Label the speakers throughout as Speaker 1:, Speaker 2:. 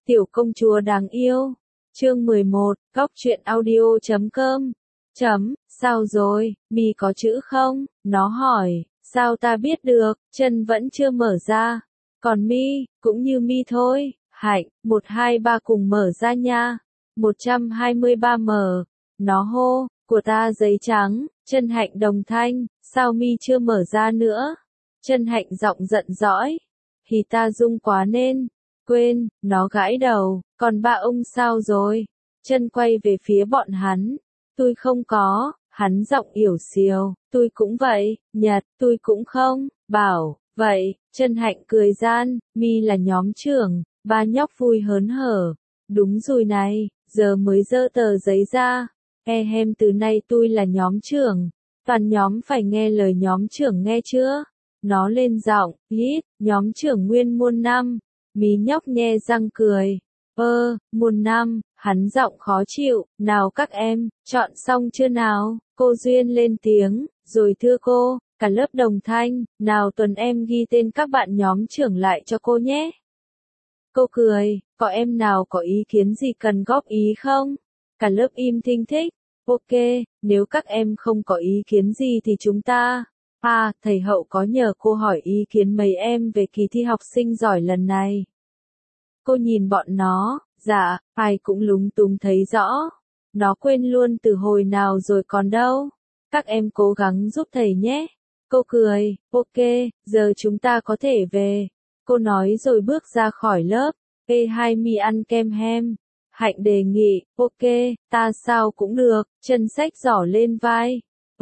Speaker 1: Tiểu công chúa đáng yêu. Chương 11, góc truyện audio.com. Sao rồi, mi có chữ không? Nó hỏi, sao ta biết được, chân vẫn chưa mở ra. Còn mi, cũng như mi thôi. Hạnh, 123 cùng mở ra nha. 123M. Nó hô, của ta giấy trắng. Chân Hạnh đồng thanh, sao mi chưa mở ra nữa? Chân Hạnh giọng giận dõi. Thì ta rung quá nên. Quên, nó gãi đầu, còn ba ông sao rồi? Chân quay về phía bọn hắn. Tôi không có, hắn giọng yểu xìu, tôi cũng vậy, Nhật, tôi cũng không, bảo, vậy, Chân Hạnh cười gian, mi là nhóm trưởng, ba nhóc vui hớn hở. Đúng rồi này, giờ mới dơ tờ giấy ra, từ nay tôi là nhóm trưởng, toàn nhóm phải nghe lời nhóm trưởng nghe chưa? Nó lên giọng, lít, nhóm trưởng nguyên muôn năm. Mí nhóc nhe răng cười. Muôn năm, hắn giọng khó chịu, nào các em, chọn xong chưa nào? Cô Duyên lên tiếng, rồi thưa cô, cả lớp đồng thanh, nào tuần em ghi tên các bạn nhóm trưởng lại cho cô nhé. Cô cười, có em nào có ý kiến gì cần góp ý không? Cả lớp im thinh thích. Ok, nếu các em không có ý kiến gì thì chúng ta... thầy Hậu có nhờ cô hỏi ý kiến mấy em về kỳ thi học sinh giỏi lần này. Cô nhìn bọn nó, dạ, ai cũng lúng túng thấy rõ. Nó quên luôn từ hồi nào rồi còn đâu. Các em cố gắng giúp thầy nhé. Cô cười, ok, giờ chúng ta có thể về. Cô nói rồi bước ra khỏi lớp. Hai mi ăn kem hem. Hạnh đề nghị, ok, ta sao cũng được, chân xách giỏ lên vai.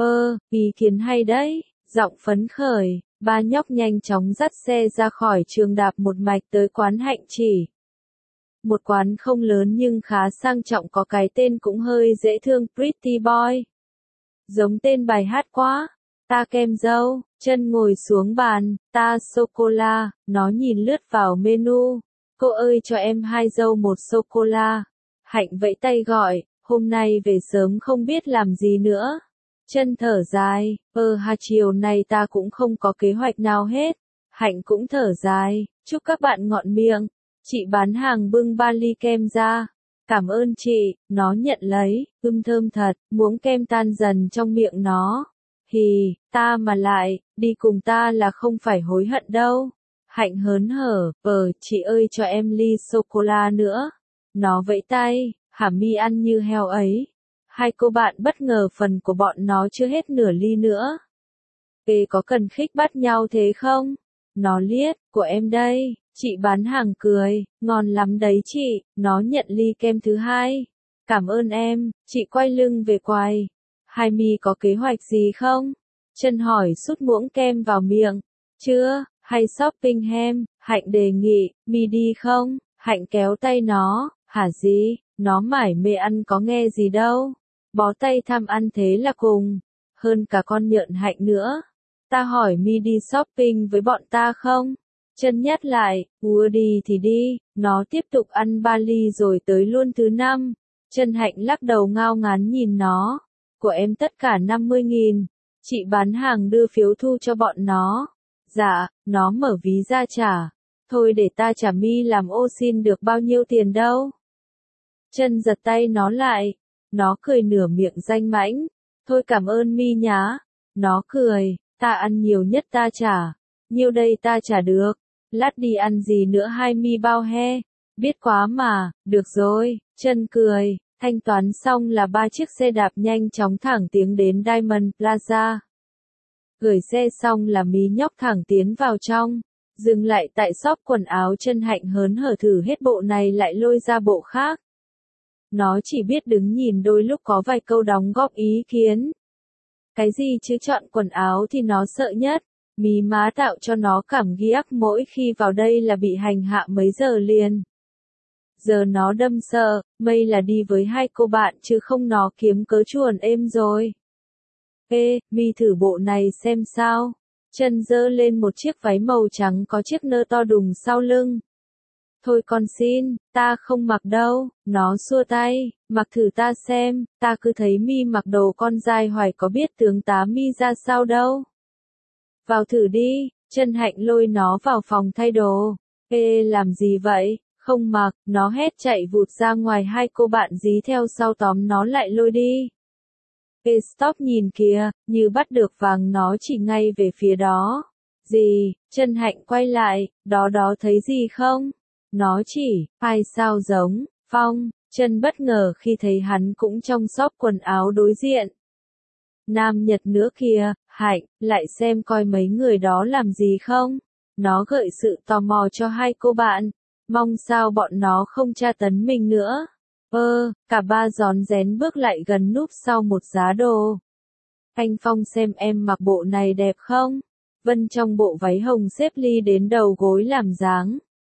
Speaker 1: Ý kiến hay đấy. Giọng phấn khởi, ba nhóc nhanh chóng dắt xe ra khỏi trường đạp một mạch tới quán Hạnh chỉ. Một quán không lớn nhưng khá sang trọng có cái tên cũng hơi dễ thương, Pretty Boy. Giống tên bài hát quá. Ta kem dâu, Chân ngồi xuống bàn, ta sô-cô-la, nó nhìn lướt vào menu. Cô ơi cho em 2 dâu 1 sô-cô-la. Hạnh vẫy tay gọi, hôm nay về sớm không biết làm gì nữa. Chân thở dài, chiều nay ta cũng không có kế hoạch nào hết. Hạnh cũng thở dài, chúc các bạn ngọn miệng. Chị bán hàng bưng 3 ly kem ra. Cảm ơn chị, nó nhận lấy, thơm thật, muỗng kem tan dần trong miệng nó. Ta mà lại, đi cùng ta là không phải hối hận đâu. Hạnh hớn hở, chị ơi cho em ly sô-cô-la nữa. Nó vẫy tay, hả mi ăn như heo ấy. Hai cô bạn bất ngờ phần của bọn nó chưa hết nửa ly nữa. Có cần khích bắt nhau thế không? Nó liếc, của em đây, chị bán hàng cười, ngon lắm đấy chị, nó nhận ly kem thứ hai. Cảm ơn em, chị quay lưng về quầy. Hai mi có kế hoạch gì không? Chân hỏi sút muỗng kem vào miệng. Chưa, hay shopping hem, Hạnh đề nghị, mi đi không? Hạnh kéo tay nó, hả gì? Nó mải mê ăn có nghe gì đâu. Bó tay tham ăn thế là cùng. Hơn cả con nhợn Hạnh nữa. Ta hỏi mi đi shopping với bọn ta không? Chân nhắc lại, đi thì đi. Nó tiếp tục ăn 3 ly rồi tới luôn thứ 5. Chân Hạnh lắc đầu ngao ngán nhìn nó. Của em tất cả 50.000. Chị bán hàng đưa phiếu thu cho bọn nó. Dạ, nó mở ví ra trả. Thôi để ta trả mi làm ô xin được bao nhiêu tiền đâu. Chân giật tay nó lại. Nó cười nửa miệng danh mãnh. Thôi cảm ơn mi nhá. Nó cười, ta ăn nhiều nhất ta trả. Nhiêu đây ta trả được. Lát đi ăn gì nữa hai mi bao he. Biết quá mà, được rồi. Chân cười, thanh toán xong là 3 chiếc xe đạp nhanh chóng thẳng tiến đến Diamond Plaza. Gửi xe xong là mí nhóc thẳng tiến vào trong. Dừng lại tại shop quần áo. Chân Hạnh hớn hở thử hết bộ này lại lôi ra bộ khác. Nó chỉ biết đứng nhìn đôi lúc có vài câu đóng góp ý kiến. Cái gì chứ chọn quần áo thì nó sợ nhất. Mí má tạo cho nó cảm ghiếc mỗi khi vào đây là bị hành hạ mấy giờ liền. Giờ nó đâm sợ, mây là đi với 2 cô bạn chứ không nó kiếm cớ chuồn êm rồi. Mi thử bộ này xem sao. Chân giơ lên một chiếc váy màu trắng có chiếc nơ to đùng sau lưng. Thôi con xin, ta không mặc đâu, nó xua tay, mặc thử ta xem, ta cứ thấy mi mặc đồ con dai hoài có biết tướng tá mi ra sao đâu. Vào thử đi, Chân Hạnh lôi nó vào phòng thay đồ. Làm gì vậy, Không mặc, nó hét chạy vụt ra ngoài, hai cô bạn dí theo sau tóm nó lại lôi đi. Ê stop nhìn kìa, như bắt được vàng nó chỉ ngay về phía đó. Gì, Chân Hạnh quay lại, đó thấy gì không? Nó chỉ, ai sao giống, Phong, Chân bất ngờ khi thấy hắn cũng trong shop quần áo đối diện. Nam Nhật nữa kìa, Hạnh, lại xem coi mấy người đó làm gì không? Nó gợi sự tò mò cho hai cô bạn, mong sao bọn nó không tra tấn mình nữa. Cả ba rón rén bước lại gần núp sau một giá đồ. Anh Phong xem em mặc bộ này đẹp không? Vân trong bộ váy hồng xếp ly đến đầu gối làm dáng.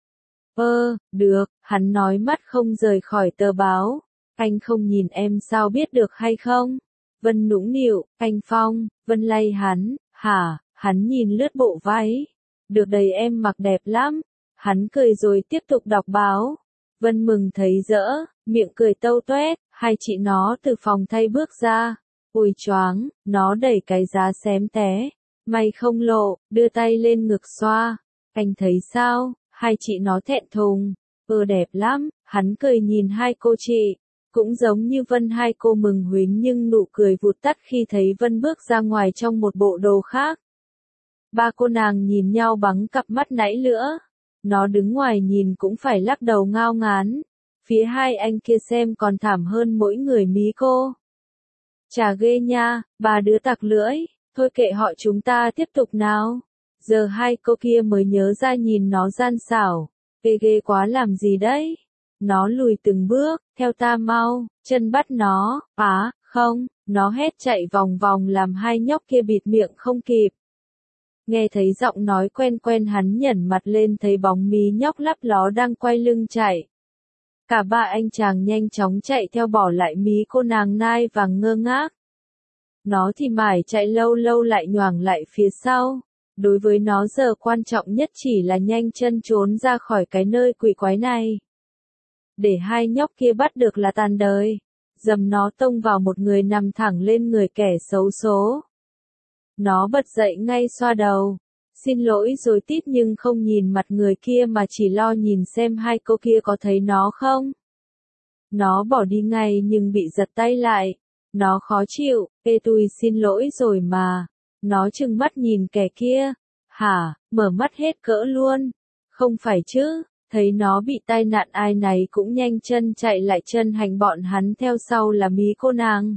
Speaker 1: Được, hắn nói mắt không rời khỏi tờ báo. Anh không nhìn em sao biết được hay không? Vân nũng nịu, anh Phong, Vân lay hắn, hả, hắn nhìn lướt bộ váy. Được đầy em mặc đẹp lắm. Hắn cười rồi tiếp tục đọc báo. Vân mừng thấy rỡ, miệng cười tâu toét, hai chị nó từ phòng thay bước ra. Ôi choáng, nó đẩy cái giá xém té. May không lộ, đưa tay lên ngực xoa. Anh thấy sao? Hai chị nó thẹn thùng. Đẹp lắm, hắn cười nhìn hai cô chị. Cũng giống như Vân, hai cô mừng huýnh nhưng nụ cười vụt tắt khi thấy Vân bước ra ngoài trong một bộ đồ khác. Ba cô nàng nhìn nhau bằng cặp mắt nãy lửa. Nó đứng ngoài nhìn cũng phải lắc đầu ngao ngán. Phía hai anh kia xem còn thảm hơn mỗi người mí cô. Chà ghê nha, ba đứa tặc lưỡi, thôi kệ họ chúng ta tiếp tục nào. Giờ hai cô kia mới nhớ ra nhìn nó gian xảo, ghê quá làm gì đấy. Nó lùi từng bước, theo ta mau, Chân bắt nó, không, nó hét chạy vòng vòng làm hai nhóc kia bịt miệng không kịp. Nghe thấy giọng nói quen quen hắn nhẩn mặt lên thấy bóng mí nhóc lắp ló đang quay lưng chạy. Cả ba anh chàng nhanh chóng chạy theo bỏ lại mí cô nàng nai vàng ngơ ngác. Nó thì mải chạy lâu lâu lại nhoảng lại phía sau. Đối với nó giờ quan trọng nhất chỉ là nhanh chân trốn ra khỏi cái nơi quỷ quái này. Để hai nhóc kia bắt được là tàn đời. Dầm nó tông vào một người nằm thẳng lên người kẻ xấu số. Nó bật dậy ngay xoa đầu. Xin lỗi rồi tít nhưng không nhìn mặt người kia mà chỉ lo nhìn xem hai cô kia có thấy nó không. Nó bỏ đi ngay nhưng bị giật tay lại. Nó khó chịu, tôi xin lỗi rồi mà. Nó trừng mắt nhìn kẻ kia. Hả, mở mắt hết cỡ luôn. Không phải chứ, thấy nó bị tai nạn ai nấy cũng nhanh chân chạy lại. Chân Hành bọn hắn theo sau là mí cô nàng.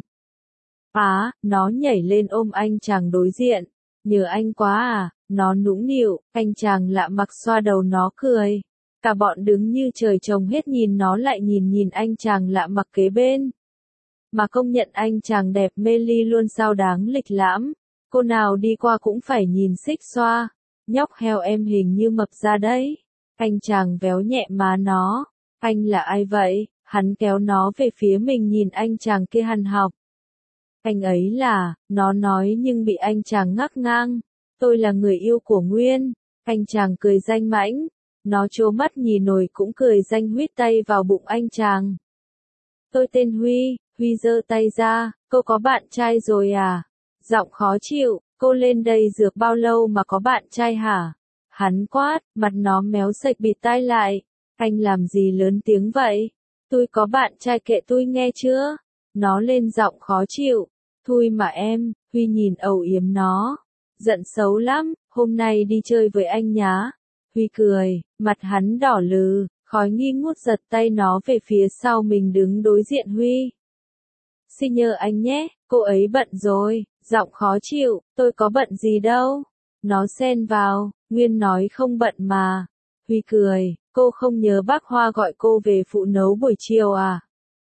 Speaker 1: Nó nhảy lên ôm anh chàng đối diện. Nhờ anh quá à, nó nũng nịu, anh chàng lạ mặc xoa đầu nó cười. Cả bọn đứng như trời trồng hết nhìn nó lại nhìn anh chàng lạ mặc kế bên. Mà công nhận anh chàng đẹp mê ly luôn sao đáng lịch lãm. Cô nào đi qua cũng phải nhìn xích xoa. Nhóc heo em hình như mập ra đấy. Anh chàng véo nhẹ má nó. Anh là ai vậy? Hắn kéo nó về phía mình nhìn anh chàng kia hằn học. Anh ấy là, nó nói nhưng bị anh chàng ngắt ngang. Tôi là người yêu của Nguyên. Anh chàng cười danh mãnh. Nó trố mắt nhìn nổi cũng cười danh huýt tay vào bụng anh chàng. Tôi tên Huy. Huy giơ tay ra, cô có bạn trai rồi à? Giọng khó chịu, cô lên đây dược bao lâu mà có bạn trai hả? Hắn quát, mặt nó méo sạch bịt tai lại. Anh làm gì lớn tiếng vậy? Tôi có bạn trai kệ tôi nghe chưa? Nó lên giọng khó chịu. Thôi mà em, Huy nhìn âu yếm nó. Giận xấu lắm, hôm nay đi chơi với anh nhá. Huy cười, mặt hắn đỏ lừ, khói nghi ngút giật tay nó về phía sau mình đứng đối diện Huy. Xin nhờ anh nhé, cô ấy bận rồi, giọng khó chịu, tôi có bận gì đâu. Nó xen vào, Nguyên nói không bận mà. Huy cười, cô không nhớ bác Hoa gọi cô về phụ nấu buổi chiều à?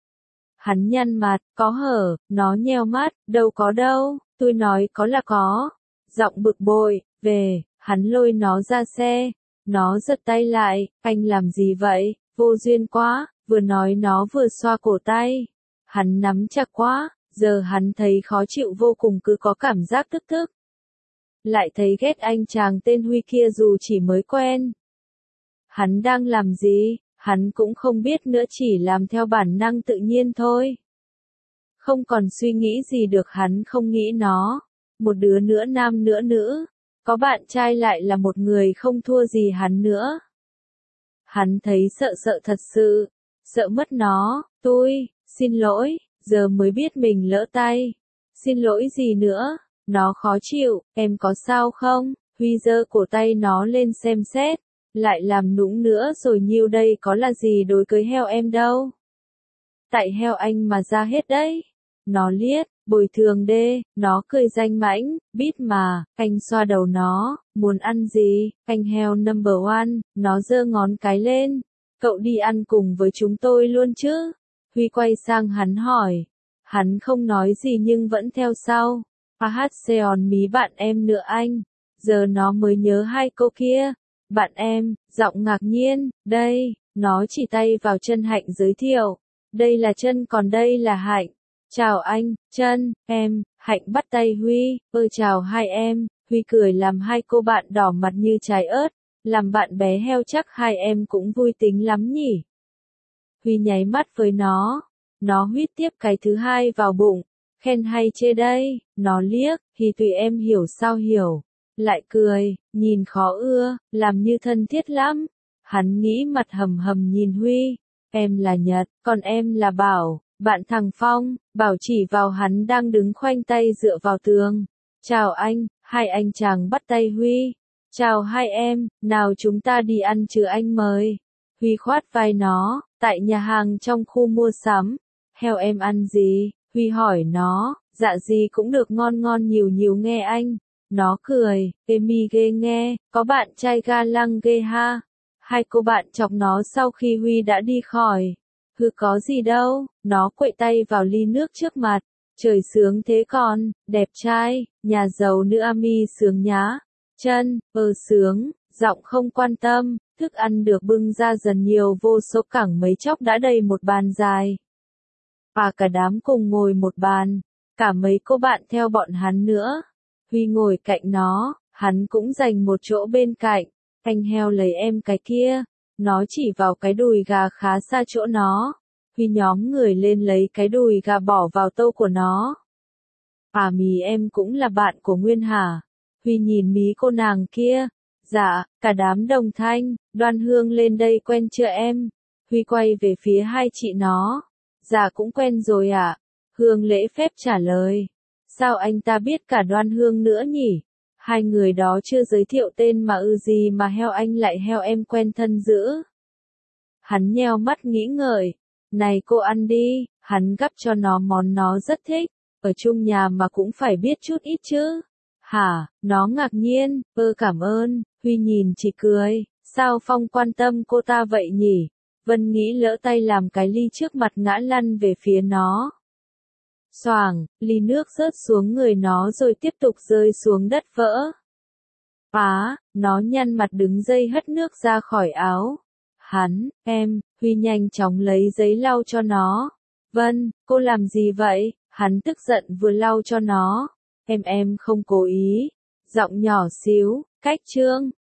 Speaker 1: Hắn nhăn mặt, có hở, nó nheo mắt, đâu có đâu, tôi nói có là có. Giọng bực bội, về, hắn lôi nó ra xe. Nó giật tay lại, anh làm gì vậy, vô duyên quá, vừa nói nó vừa xoa cổ tay. Hắn nắm chặt quá, giờ hắn thấy khó chịu vô cùng cứ có cảm giác tức tức. Lại thấy ghét anh chàng tên Huy kia dù chỉ mới quen. Hắn đang làm gì, hắn cũng không biết nữa chỉ làm theo bản năng tự nhiên thôi. Không còn suy nghĩ gì được hắn không nghĩ nó. Một đứa nữa nam nữa nữ. Có bạn trai lại là một người không thua gì hắn nữa. Hắn thấy sợ sợ thật sự, sợ mất nó, xin lỗi, giờ mới biết mình lỡ tay. Xin lỗi gì nữa, nó khó chịu, em có sao không? Huy giơ cổ tay nó lên xem xét, lại làm nũng nữa rồi nhiêu đây có là gì đối cưới heo em đâu. Tại heo anh mà ra hết đấy. Nó liếc, bồi thường đê, nó cười danh mãnh, biết mà, anh xoa đầu nó, muốn ăn gì, anh heo number one, nó giơ ngón cái lên, cậu đi ăn cùng với chúng tôi luôn chứ? Huy quay sang hắn hỏi, hắn không nói gì nhưng vẫn theo sau, hát seon mí bạn em nữa anh, giờ nó mới nhớ hai câu kia, bạn em, giọng ngạc nhiên, đây, nó chỉ tay vào chân Hạnh giới thiệu, đây là chân còn đây là Hạnh. Chào anh, Chân, em, Hạnh bắt tay Huy, chào hai em, Huy cười làm hai cô bạn đỏ mặt như trái ớt, làm bạn bé heo chắc hai em cũng vui tính lắm nhỉ. Huy nháy mắt với nó huýt tiếp cái thứ hai vào bụng, khen hay chê đây, nó liếc, thì tùy em hiểu sao hiểu, lại cười, nhìn khó ưa, làm như thân thiết lắm. Hắn nghĩ mặt hầm hầm nhìn Huy, em là Nhật, còn em là Bảo. Bạn thằng Phong, Bảo chỉ vào hắn đang đứng khoanh tay dựa vào tường. Chào anh, hai anh chàng bắt tay Huy. Chào hai em, nào chúng ta đi ăn chứ anh mời. Huy khoát vai nó, tại nhà hàng trong khu mua sắm. Heo em ăn gì? Huy hỏi nó, dạ gì cũng được ngon ngon nhiều nhiều nghe anh. Nó cười, Emi ghê nghe, có bạn trai ga lăng ghê ha. Hai cô bạn chọc nó sau khi Huy đã đi khỏi. Có gì đâu, nó quậy tay vào ly nước trước mặt, trời sướng thế còn, đẹp trai, nhà giàu nữ Ami sướng nhá, Chân, sướng, giọng không quan tâm, thức ăn được bưng ra dần nhiều vô số cẳng mấy chốc đã đầy một bàn dài. Và cả đám cùng ngồi một bàn, cả mấy cô bạn theo bọn hắn nữa, Huy ngồi cạnh nó, hắn cũng dành một chỗ bên cạnh, anh heo lấy em cái kia. Nó chỉ vào cái đùi gà khá xa chỗ nó. Huy nhóm người lên lấy cái đùi gà bỏ vào tô của nó. Mí em cũng là bạn của Nguyên hả? Huy nhìn mí cô nàng kia. Dạ, cả đám đồng thanh, Đoan Hương lên đây quen chưa em? Huy quay về phía hai chị nó. Dạ cũng quen rồi ạ. Hương lễ phép trả lời. Sao anh ta biết cả Đoan Hương nữa nhỉ? Hai người đó chưa giới thiệu tên mà gì mà heo anh lại heo em quen thân dữ. Hắn nheo mắt nghĩ ngợi. Này cô ăn đi, hắn gắp cho nó món nó rất thích. Ở chung nhà mà cũng phải biết chút ít chứ. Hả, nó ngạc nhiên, cảm ơn, Huy nhìn chỉ cười. Sao Phong quan tâm cô ta vậy nhỉ? Vân nghĩ lỡ tay làm cái ly trước mặt ngã lăn về phía nó. Xoàng, ly nước rớt xuống người nó rồi tiếp tục rơi xuống đất vỡ. Nó nhăn mặt đứng dây hất nước ra khỏi áo. Hắn, em, Huy nhanh chóng lấy giấy lau cho nó. Vân, cô làm gì vậy? Hắn tức giận vừa lau cho nó. Em không cố ý. Giọng nhỏ xíu, cách chương.